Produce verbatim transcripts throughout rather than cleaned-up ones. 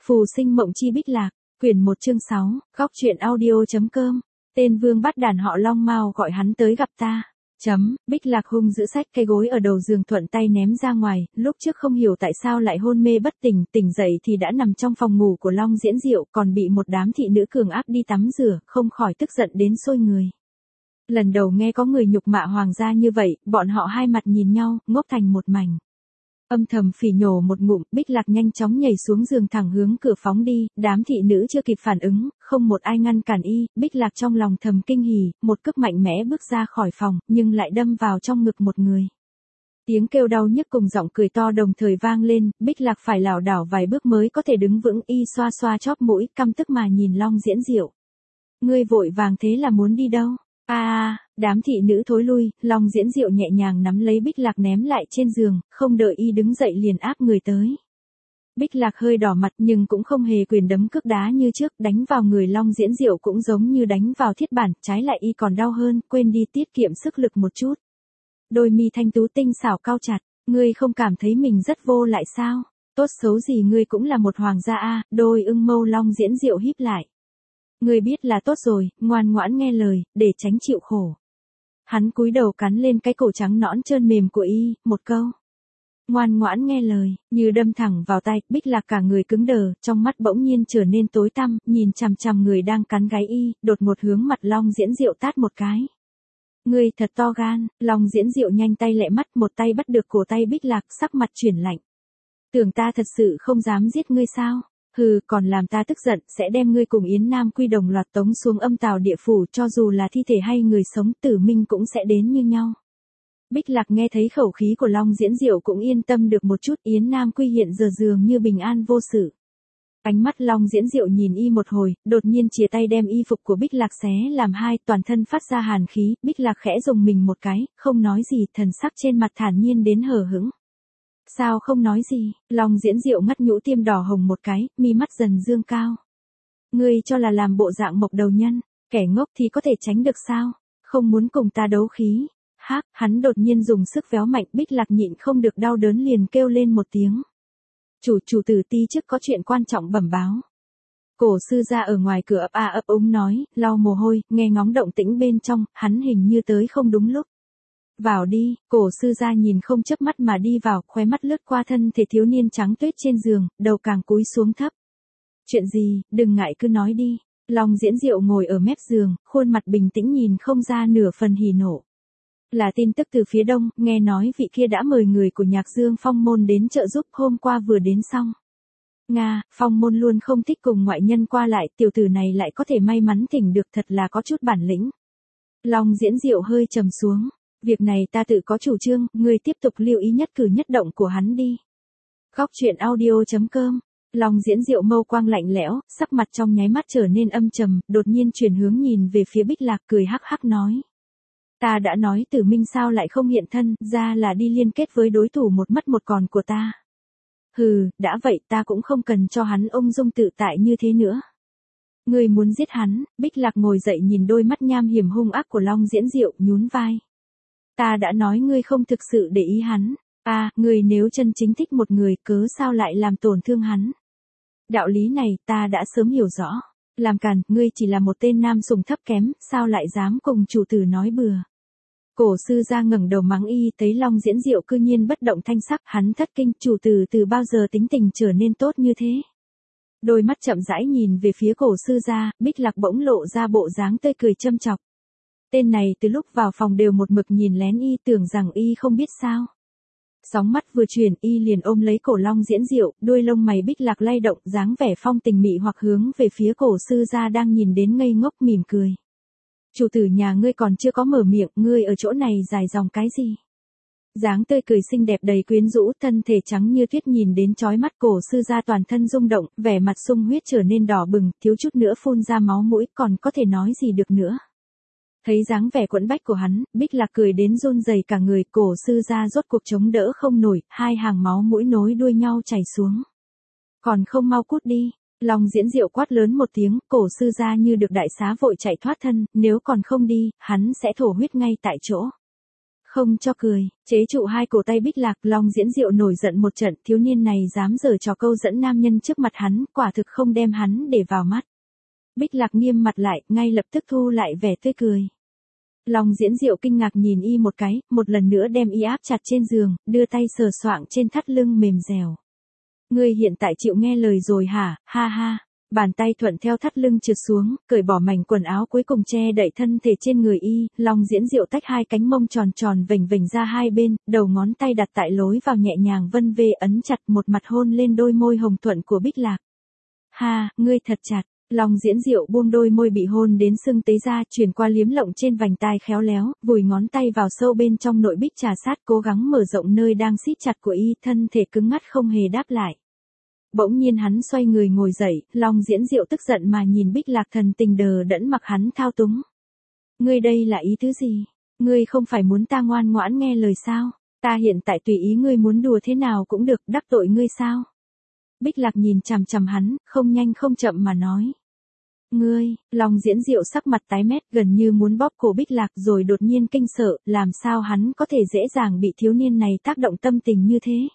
Phù sinh mộng chi Bích Lạc, quyển một chương sáu, góc truyện audio.com, tên vương bắt đàn họ Long Mao gọi hắn tới gặp ta. Chấm, Bích Lạc hung giữ sách cây gối ở đầu giường thuận tay ném ra ngoài, lúc trước không hiểu tại sao lại hôn mê bất tỉnh, tỉnh dậy thì đã nằm trong phòng ngủ của Long Diễn Diệu, còn bị một đám thị nữ cường áp đi tắm rửa, không khỏi tức giận đến sôi người. Lần đầu nghe có người nhục mạ hoàng gia như vậy, bọn họ hai mặt nhìn nhau, ngốc thành một mảnh. Âm thầm phỉ nhổ một ngụm, Bích Lạc nhanh chóng nhảy xuống giường thẳng hướng cửa phóng đi, đám thị nữ chưa kịp phản ứng, không một ai ngăn cản y, Bích Lạc trong lòng thầm kinh hỉ, một cước mạnh mẽ bước ra khỏi phòng, nhưng lại đâm vào trong ngực một người. Tiếng kêu đau nhức cùng giọng cười to đồng thời vang lên, Bích Lạc phải lảo đảo vài bước mới có thể đứng vững, y xoa xoa chóp mũi, căm tức mà nhìn Long Diễn Diệu. Ngươi vội vàng thế là muốn đi đâu? A a, đám thị nữ thối lui, Long Diễn Diệu nhẹ nhàng nắm lấy Bích Lạc ném lại trên giường, không đợi y đứng dậy liền áp người tới. Bích Lạc hơi đỏ mặt nhưng cũng không hề quyền đấm cước đá như trước, đánh vào người Long Diễn Diệu cũng giống như đánh vào thiết bản, trái lại y còn đau hơn, quên đi tiết kiệm sức lực một chút. Đôi mi thanh tú tinh xảo cau chặt, ngươi không cảm thấy mình rất vô lại sao? Tốt xấu gì ngươi cũng là một hoàng gia a, đôi ưng mâu Long Diễn Diệu híp lại. Ngươi biết là tốt rồi, ngoan ngoãn nghe lời, để tránh chịu khổ. Hắn cúi đầu cắn lên cái cổ trắng nõn trơn mềm của y, một câu. Ngoan ngoãn nghe lời, như đâm thẳng vào tay, Bích Lạc cả người cứng đờ, trong mắt bỗng nhiên trở nên tối tăm, nhìn chằm chằm người đang cắn gáy y, đột ngột hướng mặt Long Diễn Diệu tát một cái. Ngươi thật to gan, Long Diễn Diệu nhanh tay lẹ mắt, một tay bắt được cổ tay Bích Lạc, sắc mặt chuyển lạnh. Tưởng ta thật sự không dám giết ngươi sao? Hừ, còn làm ta tức giận, sẽ đem ngươi cùng Yến Nam Quy đồng loạt tống xuống âm tào địa phủ, cho dù là thi thể hay người sống, tử minh cũng sẽ đến như nhau. Bích Lạc nghe thấy khẩu khí của Long Diễn Diệu cũng yên tâm được một chút, Yến Nam Quy hiện giờ dường như bình an vô sự. Ánh mắt Long Diễn Diệu nhìn y một hồi, đột nhiên chìa tay đem y phục của Bích Lạc xé làm hai, toàn thân phát ra hàn khí, Bích Lạc khẽ dùng mình một cái, không nói gì, thần sắc trên mặt thản nhiên đến hờ hững. Sao không nói gì? Long Diễn Diệu ngắt nhũ tiêm đỏ hồng một cái, mi mắt dần dương cao. Ngươi cho là làm bộ dạng mộc đầu nhân, kẻ ngốc thì có thể tránh được sao? Không muốn cùng ta đấu khí. Hác, hắn đột nhiên dùng sức véo mạnh, Bích Lạc nhịn không được đau đớn liền kêu lên một tiếng. Chủ chủ tử ti chức có chuyện quan trọng bẩm báo. Cổ sư gia ở ngoài cửa ấp a ấp úng nói, lau mồ hôi, nghe ngóng động tĩnh bên trong, hắn hình như tới không đúng lúc. Vào đi, cổ sư gia nhìn không chớp mắt mà đi vào, khóe mắt lướt qua thân thể thiếu niên trắng tuyết trên giường, đầu càng cúi xuống thấp. Chuyện gì, đừng ngại cứ nói đi. Long Diễn Diệu ngồi ở mép giường, khuôn mặt bình tĩnh nhìn không ra nửa phần hỉ nộ. Là tin tức từ phía đông, nghe nói vị kia đã mời người của Nhạc Dương Phong môn đến trợ giúp, hôm qua vừa đến xong. Nga, Phong môn luôn không thích cùng ngoại nhân qua lại, tiểu tử này lại có thể may mắn thỉnh được, thật là có chút bản lĩnh. Long Diễn Diệu hơi trầm xuống. Việc này ta tự có chủ trương, ngươi tiếp tục lưu ý nhất cử nhất động của hắn đi. Góc truyện audio.com, Long Diễn Diệu mâu quang lạnh lẽo, sắc mặt trong nháy mắt trở nên âm trầm, đột nhiên chuyển hướng nhìn về phía Bích Lạc, cười hắc hắc nói. Ta đã nói Tử Minh sao lại không hiện thân, ra là đi liên kết với đối thủ một mất một còn của ta. Hừ, đã vậy ta cũng không cần cho hắn ung dung tự tại như thế nữa. Ngươi muốn giết hắn? Bích Lạc ngồi dậy nhìn đôi mắt nham hiểm hung ác của Long Diễn Diệu, nhún vai. Ta đã nói ngươi không thực sự để ý hắn. À, ngươi nếu chân chính thích một người, cớ sao lại làm tổn thương hắn? Đạo lý này ta đã sớm hiểu rõ. Làm càn, ngươi chỉ là một tên nam sùng thấp kém, sao lại dám cùng chủ tử nói bừa? Cổ sư gia ngẩng đầu mắng y, thấy Long Diễn Diệu cư nhiên bất động thanh sắc, hắn thất kinh, chủ tử từ bao giờ tính tình trở nên tốt như thế? Đôi mắt chậm rãi nhìn về phía cổ sư gia, Bích Lạc bỗng lộ ra bộ dáng tươi cười châm chọc. Tên này từ lúc vào phòng đều một mực nhìn lén y, tưởng rằng y không biết sao. Sóng mắt vừa chuyển, y liền ôm lấy cổ Long Diễn Diệu, đuôi lông mày Bích Lạc lay động, dáng vẻ phong tình mị hoặc hướng về phía cổ sư gia đang nhìn đến ngây ngốc mỉm cười. Chủ tử nhà ngươi còn chưa có mở miệng, ngươi ở chỗ này dài dòng cái gì? Dáng tươi cười xinh đẹp đầy quyến rũ, thân thể trắng như tuyết nhìn đến chói mắt, cổ sư gia toàn thân rung động, vẻ mặt sung huyết trở nên đỏ bừng, thiếu chút nữa phun ra máu mũi, còn có thể nói gì được nữa. Thấy dáng vẻ quẫn bách của hắn, Bích Lạc cười đến run rẩy cả người, cổ sư gia rốt cuộc chống đỡ không nổi, hai hàng máu mũi nối đuôi nhau chảy xuống. Còn không mau cút đi. Long Diễn Diệu quát lớn một tiếng, cổ sư gia như được đại xá vội chạy thoát thân, nếu còn không đi, hắn sẽ thổ huyết ngay tại chỗ. Không cho cười, chế trụ hai cổ tay Bích Lạc, Long Diễn Diệu nổi giận một trận, thiếu niên này dám giở trò câu dẫn nam nhân trước mặt hắn, quả thực không đem hắn để vào mắt. Bích Lạc nghiêm mặt lại, ngay lập tức thu lại vẻ tươi cười. Long Diễn Diệu kinh ngạc nhìn y một cái, một lần nữa đem y áp chặt trên giường, đưa tay sờ soạng trên thắt lưng mềm dẻo. Ngươi hiện tại chịu nghe lời rồi hả, ha ha. Bàn tay thuận theo thắt lưng trượt xuống, cởi bỏ mảnh quần áo cuối cùng che đậy thân thể trên người y, Long Diễn Diệu tách hai cánh mông tròn tròn vểnh vểnh ra hai bên, đầu ngón tay đặt tại lối vào nhẹ nhàng vân vê ấn chặt một mặt hôn lên đôi môi hồng thuận của Bích Lạc. Ha, ngươi thật chặt. Long Diễn Diệu buông đôi môi bị hôn đến sưng tấy ra, chuyển qua liếm lộng trên vành tai khéo léo, vùi ngón tay vào sâu bên trong nội Bích trà sát, cố gắng mở rộng nơi đang siết chặt của y, thân thể cứng ngắt không hề đáp lại. Bỗng nhiên hắn xoay người ngồi dậy, Long Diễn Diệu tức giận mà nhìn Bích Lạc thần tình đờ đẫn mặc hắn thao túng. Ngươi đây là ý thứ gì? Ngươi không phải muốn ta ngoan ngoãn nghe lời sao? Ta hiện tại tùy ý ngươi muốn đùa thế nào cũng được, đắc tội ngươi sao? Bích Lạc nhìn chằm chằm hắn, không nhanh không chậm mà nói. Ngươi, Long Diễn Diệu sắc mặt tái mét gần như muốn bóp cổ Bích Lạc rồi đột nhiên kinh sợ, làm sao hắn có thể dễ dàng bị thiếu niên này tác động tâm tình như thế?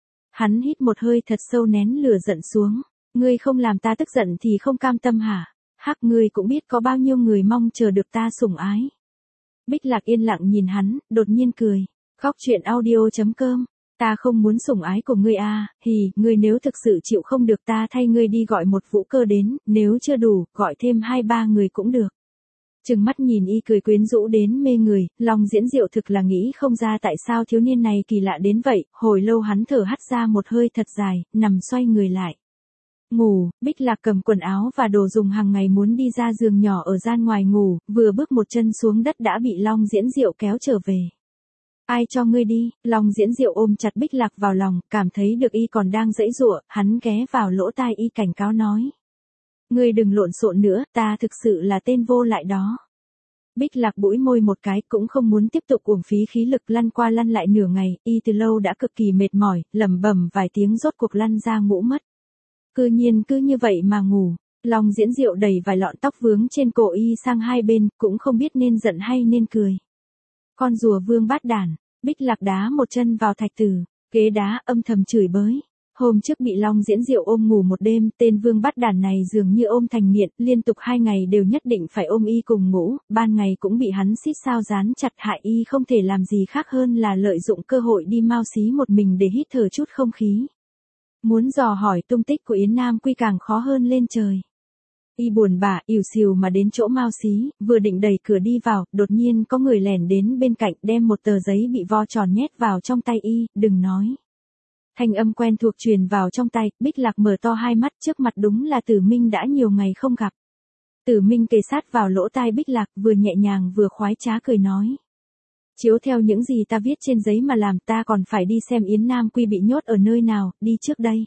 Hắn hít một hơi thật sâu nén lửa giận xuống. Ngươi không làm ta tức giận thì không cam tâm hả? Hắc, ngươi cũng biết có bao nhiêu người mong chờ được ta sủng ái. Bích Lạc yên lặng nhìn hắn, đột nhiên cười. Góc truyện audio chấm com. Ta không muốn sủng ái của ngươi à, hì, ngươi nếu thực sự chịu không được ta thay ngươi đi gọi một vũ cơ đến, nếu chưa đủ, gọi thêm hai ba người cũng được. Trừng mắt nhìn y cười quyến rũ đến mê người, Long Diễn Diệu thực là nghĩ không ra tại sao thiếu niên này kỳ lạ đến vậy, hồi lâu hắn thở hắt ra một hơi thật dài, nằm xoay người lại. Ngủ, Bích Lạc cầm quần áo và đồ dùng hàng ngày muốn đi ra giường nhỏ ở gian ngoài ngủ, vừa bước một chân xuống đất đã bị Long Diễn Diệu kéo trở về. Ai cho ngươi đi? Long Diễn Diệu ôm chặt Bích Lạc vào lòng, cảm thấy được y còn đang giãy giụa, hắn ghé vào lỗ tai y cảnh cáo nói. Ngươi đừng lộn xộn nữa, ta thực sự là tên vô lại đó. Bích Lạc bũi môi một cái, cũng không muốn tiếp tục uổng phí khí lực lăn qua lăn lại nửa ngày, y từ lâu đã cực kỳ mệt mỏi, lẩm bẩm vài tiếng rốt cuộc lăn ra ngủ mất. Cư nhiên cứ như vậy mà ngủ. Long Diễn Diệu đẩy vài lọn tóc vướng trên cổ y sang hai bên, cũng không biết nên giận hay nên cười. Con rùa vương bát đản. Bích Lạc đá một chân vào thạch tử, ghế đá, âm thầm chửi bới. Hôm trước bị Long Diễn Diệu ôm ngủ một đêm, tên vương bát đản này dường như ôm thành nghiện, liên tục hai ngày đều nhất định phải ôm y cùng ngủ, ban ngày cũng bị hắn xít sao dán chặt hại y không thể làm gì khác hơn là lợi dụng cơ hội đi mau xí một mình để hít thở chút không khí. Muốn dò hỏi tung tích của Yến Nam Quy càng khó hơn lên trời. Y buồn bã, ỉu xìu mà đến chỗ Mao Xí, vừa định đẩy cửa đi vào, đột nhiên có người lẻn đến bên cạnh đem một tờ giấy bị vo tròn nhét vào trong tay y, đừng nói. Thanh âm quen thuộc truyền vào trong tay, Bích Lạc mở to hai mắt, trước mặt đúng là Tử Minh đã nhiều ngày không gặp. Tử Minh kề sát vào lỗ tai Bích Lạc, vừa nhẹ nhàng vừa khoái trá cười nói. Chiếu theo những gì ta viết trên giấy mà làm, ta còn phải đi xem Yến Nam Quy bị nhốt ở nơi nào, đi trước đây.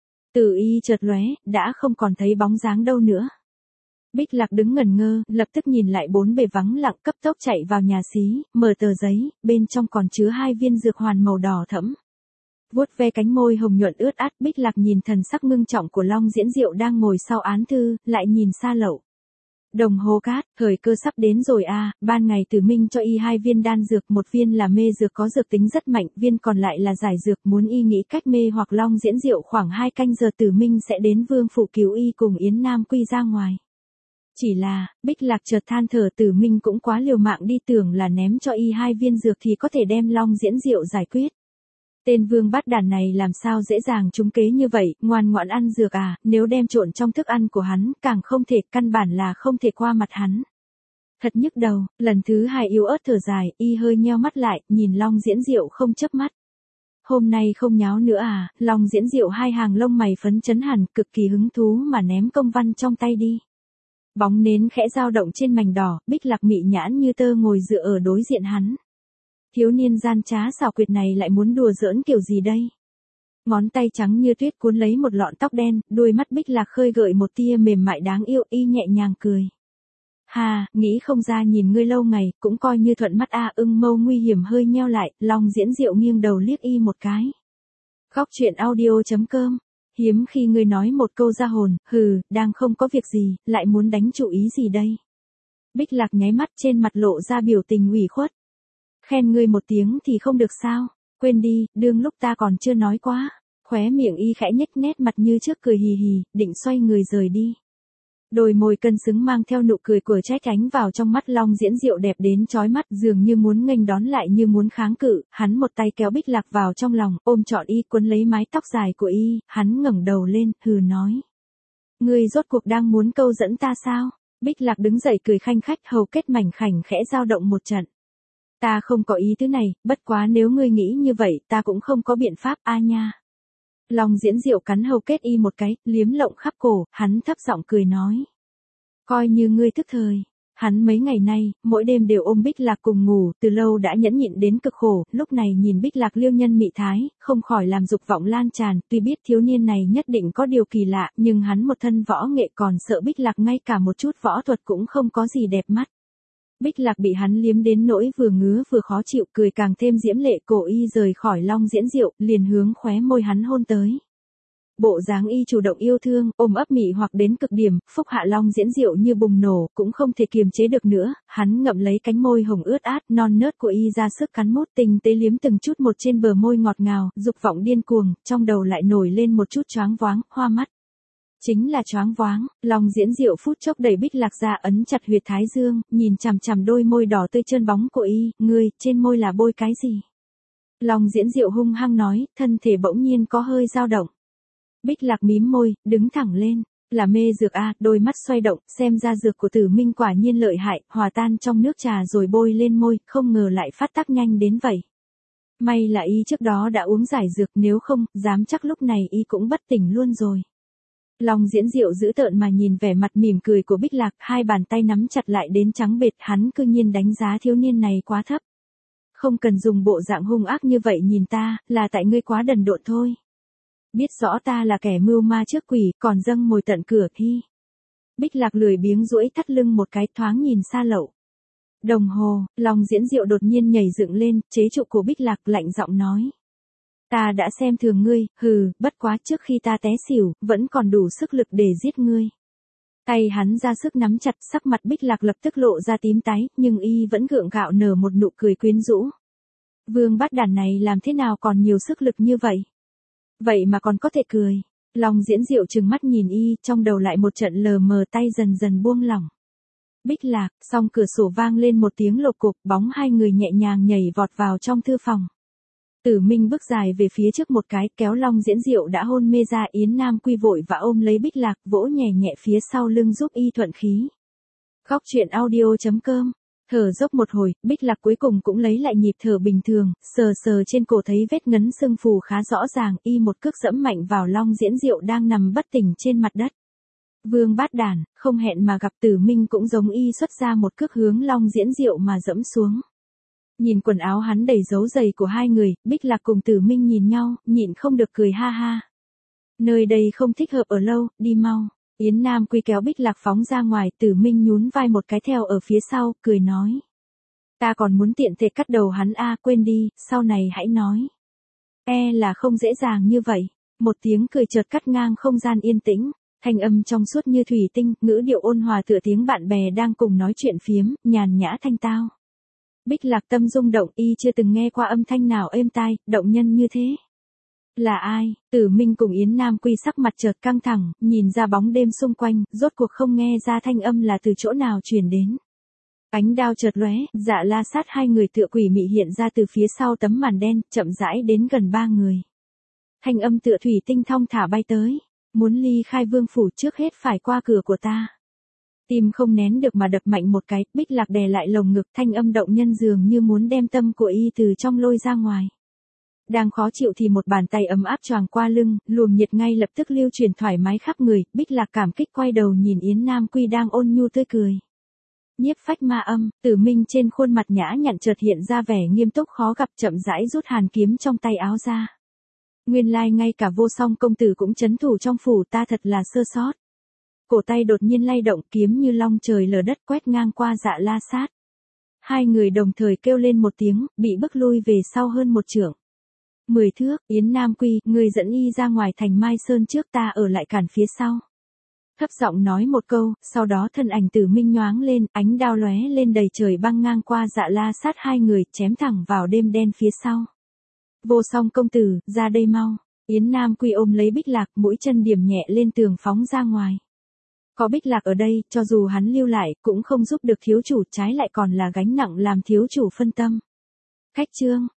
Tử y chợt lóe, đã không còn thấy bóng dáng đâu nữa. Bích Lạc đứng ngẩn ngơ, lập tức nhìn lại bốn bề vắng lặng, cấp tốc chạy vào nhà xí, mở tờ giấy, bên trong còn chứa hai viên dược hoàn màu đỏ thẫm. Vuốt ve cánh môi hồng nhuận ướt át, Bích Lạc nhìn thần sắc ngưng trọng của Long Diễn Diệu đang ngồi sau án thư, lại nhìn xa lậu. Đồng hồ cát, thời cơ sắp đến rồi à, ban ngày Tử Minh cho y hai viên đan dược, một viên là mê dược có dược tính rất mạnh, viên còn lại là giải dược, muốn y nghĩ cách mê hoặc Long Diễn Diệu khoảng hai canh giờ Tử Minh sẽ đến vương phủ cứu y cùng Yến Nam Quy ra ngoài. Chỉ là, Bích Lạc chợt than thở, Tử Minh cũng quá liều mạng đi, tưởng là ném cho y hai viên dược thì có thể đem Long Diễn Diệu giải quyết. Tên vương bát đàn này làm sao dễ dàng trúng kế như vậy, ngoan ngoãn ăn dược à, nếu đem trộn trong thức ăn của hắn, càng không thể, căn bản là không thể qua mặt hắn. Thật nhức đầu, lần thứ hai yếu ớt thở dài, y hơi nheo mắt lại, nhìn Long Diễn Diệu không chớp mắt. Hôm nay không nháo nữa à, Long Diễn Diệu hai hàng lông mày phấn chấn hẳn, cực kỳ hứng thú mà ném công văn trong tay đi. Bóng nến khẽ dao động trên mảnh đỏ, Bích Lạc mị nhãn như tơ ngồi dựa ở đối diện hắn. Thiếu niên gian trá xảo quyệt này lại muốn đùa giỡn kiểu gì đây? Ngón tay trắng như tuyết cuốn lấy một lọn tóc đen, đuôi mắt Bích Lạc khơi gợi một tia mềm mại đáng yêu, y nhẹ nhàng cười. Hà, nghĩ không ra nhìn ngươi lâu ngày, cũng coi như thuận mắt a. Ưng mâu nguy hiểm hơi nheo lại, Long Diễn Diệu nghiêng đầu liếc y một cái. Góc truyện audio chấm com. Hiếm khi ngươi nói một câu ra hồn, hừ, đang không có việc gì, lại muốn đánh chủ ý gì đây? Bích Lạc nháy mắt, trên mặt lộ ra biểu tình ủy khuất. Khen ngươi một tiếng thì không được sao? Quên đi, đương lúc ta còn chưa nói quá. Khóe miệng y khẽ nhếch nét mặt như trước cười hì hì, định xoay người rời đi. Đôi môi cân xứng mang theo nụ cười của trách ánh vào trong mắt Long Diễn Diệu đẹp đến chói mắt, dường như muốn nghênh đón lại như muốn kháng cự, hắn một tay kéo Bích Lạc vào trong lòng, ôm trọn y quấn lấy mái tóc dài của y, hắn ngẩng đầu lên, hừ nói. Ngươi rốt cuộc đang muốn câu dẫn ta sao? Bích Lạc đứng dậy cười khanh khách, hầu kết mảnh khảnh khẽ dao động một trận. Ta không có ý thứ này, bất quá nếu ngươi nghĩ như vậy, ta cũng không có biện pháp a nha. Long Diễn Diệu cắn hầu kết y một cái, liếm lộng khắp cổ, hắn thấp giọng cười nói. Coi như ngươi thức thời. Hắn mấy ngày nay, mỗi đêm đều ôm Bích Lạc cùng ngủ, từ lâu đã nhẫn nhịn đến cực khổ, lúc này nhìn Bích Lạc liêu nhân mị thái, không khỏi làm dục vọng lan tràn, tuy biết thiếu niên này nhất định có điều kỳ lạ, nhưng hắn một thân võ nghệ còn sợ Bích Lạc ngay cả một chút võ thuật cũng không có gì đẹp mắt. Bích Lạc bị hắn liếm đến nỗi vừa ngứa vừa khó chịu, cười càng thêm diễm lệ, cổ y rời khỏi Long Diễn Diệu, liền hướng khóe môi hắn hôn tới. Bộ dáng y chủ động yêu thương, ôm ấp mị hoặc đến cực điểm, phúc hạ Long Diễn Diệu như bùng nổ, cũng không thể kiềm chế được nữa, hắn ngậm lấy cánh môi hồng ướt át, non nớt của y ra sức cắn mút, tinh tế liếm từng chút một trên bờ môi ngọt ngào, dục vọng điên cuồng, trong đầu lại nổi lên một chút choáng váng, hoa mắt. Chính là choáng váng, Long Diễn Diệu phút chốc đẩy Bích Lạc ra, ấn chặt huyệt thái dương, nhìn chằm chằm đôi môi đỏ tươi trơn bóng của y, ngươi, trên môi là bôi cái gì? Long Diễn Diệu hung hăng nói, thân thể bỗng nhiên có hơi dao động. Bích Lạc mím môi, đứng thẳng lên, là mê dược a, đôi mắt xoay động, xem ra dược của Tử Minh quả nhiên lợi hại, hòa tan trong nước trà rồi bôi lên môi, không ngờ lại phát tác nhanh đến vậy. May là y trước đó đã uống giải dược, nếu không, dám chắc lúc này y cũng bất tỉnh luôn rồi. Long Diễn Diệu dữ tợn mà nhìn vẻ mặt mỉm cười của Bích Lạc, hai bàn tay nắm chặt lại đến trắng bệt, hắn cư nhiên đánh giá thiếu niên này quá thấp. Không cần dùng bộ dạng hung ác như vậy nhìn ta, là tại ngươi quá đần độn thôi. Biết rõ ta là kẻ mưu ma trước quỷ, còn dâng mồi tận cửa thi. Bích Lạc lười biếng duỗi thắt lưng một cái, thoáng nhìn xa lậu. Đồng hồ, Long Diễn Diệu đột nhiên nhảy dựng lên, chế trụ của Bích Lạc, lạnh giọng nói. Ta đã xem thường ngươi, hừ, bất quá trước khi ta té xỉu, vẫn còn đủ sức lực để giết ngươi. Tay hắn ra sức nắm chặt, sắc mặt Bích Lạc lập tức lộ ra tím tái, nhưng y vẫn gượng gạo nở một nụ cười quyến rũ. Vương bát đàn này làm thế nào còn nhiều sức lực như vậy? Vậy mà còn có thể cười. Long Diễn Diệu trừng mắt nhìn y, trong đầu lại một trận lờ mờ, tay dần dần buông lỏng. Bích Lạc, song cửa sổ vang lên một tiếng lộc cục, bóng hai người nhẹ nhàng nhảy vọt vào trong thư phòng. Tử Minh bước dài về phía trước một cái, kéo Long Diễn Diệu đã hôn mê ra, Yến Nam Quy vội và ôm lấy Bích Lạc, vỗ nhẹ nhẹ phía sau lưng giúp y thuận khí. Góc truyện audio chấm com. Thở dốc một hồi, Bích Lạc cuối cùng cũng lấy lại nhịp thở bình thường, sờ sờ trên cổ thấy vết ngấn sưng phù khá rõ ràng, y một cước dẫm mạnh vào Long Diễn Diệu đang nằm bất tỉnh trên mặt đất. Vương bát đàn, không hẹn mà gặp, Tử Minh cũng giống y xuất ra một cước hướng Long Diễn Diệu mà dẫm xuống. Nhìn quần áo hắn đầy dấu giày của hai người, Bích Lạc cùng Tử Minh nhìn nhau, nhịn không được cười ha ha. Nơi đây không thích hợp ở lâu, đi mau. Yến Nam Quy kéo Bích Lạc phóng ra ngoài, Tử Minh nhún vai một cái theo ở phía sau, cười nói. Ta còn muốn tiện thể cắt đầu hắn a, quên đi, sau này hãy nói. E là không dễ dàng như vậy. Một tiếng cười chợt cắt ngang không gian yên tĩnh, thanh âm trong suốt như thủy tinh, ngữ điệu ôn hòa tựa tiếng bạn bè đang cùng nói chuyện phiếm, nhàn nhã thanh tao. Bích Lạc tâm rung động, y chưa từng nghe qua âm thanh nào êm tai, động nhân như thế. Là ai? Tử Minh cùng Yến Nam Quy sắc mặt chợt căng thẳng, nhìn ra bóng đêm xung quanh, rốt cuộc không nghe ra thanh âm là từ chỗ nào truyền đến. Ánh đao chợt lóe, Dạ La Sát hai người tựa quỷ mị hiện ra từ phía sau tấm màn đen, chậm rãi đến gần ba người. Thanh âm tựa thủy tinh thong thả bay tới, muốn ly khai vương phủ trước hết phải qua cửa của ta. Tim không nén được mà đập mạnh một cái, Bích Lạc đè lại lồng ngực, thanh âm động nhân dường như muốn đem tâm của y từ trong lôi ra ngoài. Đang khó chịu thì một bàn tay ấm áp choàng qua lưng, luồng nhiệt ngay lập tức lưu truyền thoải mái khắp người, Bích Lạc cảm kích quay đầu nhìn Yến Nam Quy đang ôn nhu tươi cười. Nhiếp phách ma âm, Tử Minh trên khuôn mặt nhã nhặn chợt hiện ra vẻ nghiêm túc khó gặp, chậm rãi rút hàn kiếm trong tay áo ra. Nguyên lai ngay cả Vô Song công tử cũng trấn thủ trong phủ, ta thật là sơ sót. Cổ tay đột nhiên lay động, kiếm như long trời lở đất quét ngang qua Dạ La Sát. Hai người đồng thời kêu lên một tiếng, bị bức lui về sau hơn một trượng. Mười thước, Yến Nam Quy, người dẫn y ra ngoài thành Mai Sơn trước, ta ở lại cản phía sau. Thấp giọng nói một câu, sau đó thân ảnh Tử Minh nhoáng lên, ánh đao lóe lên đầy trời băng ngang qua Dạ La Sát hai người, chém thẳng vào đêm đen phía sau. Vô Song công tử, ra đây mau. Yến Nam Quy ôm lấy Bích Lạc, mũi chân điểm nhẹ lên tường phóng ra ngoài. Có Bích Lạc ở đây, cho dù hắn lưu lại, cũng không giúp được thiếu chủ, trái lại còn là gánh nặng làm thiếu chủ phân tâm. Khách trương,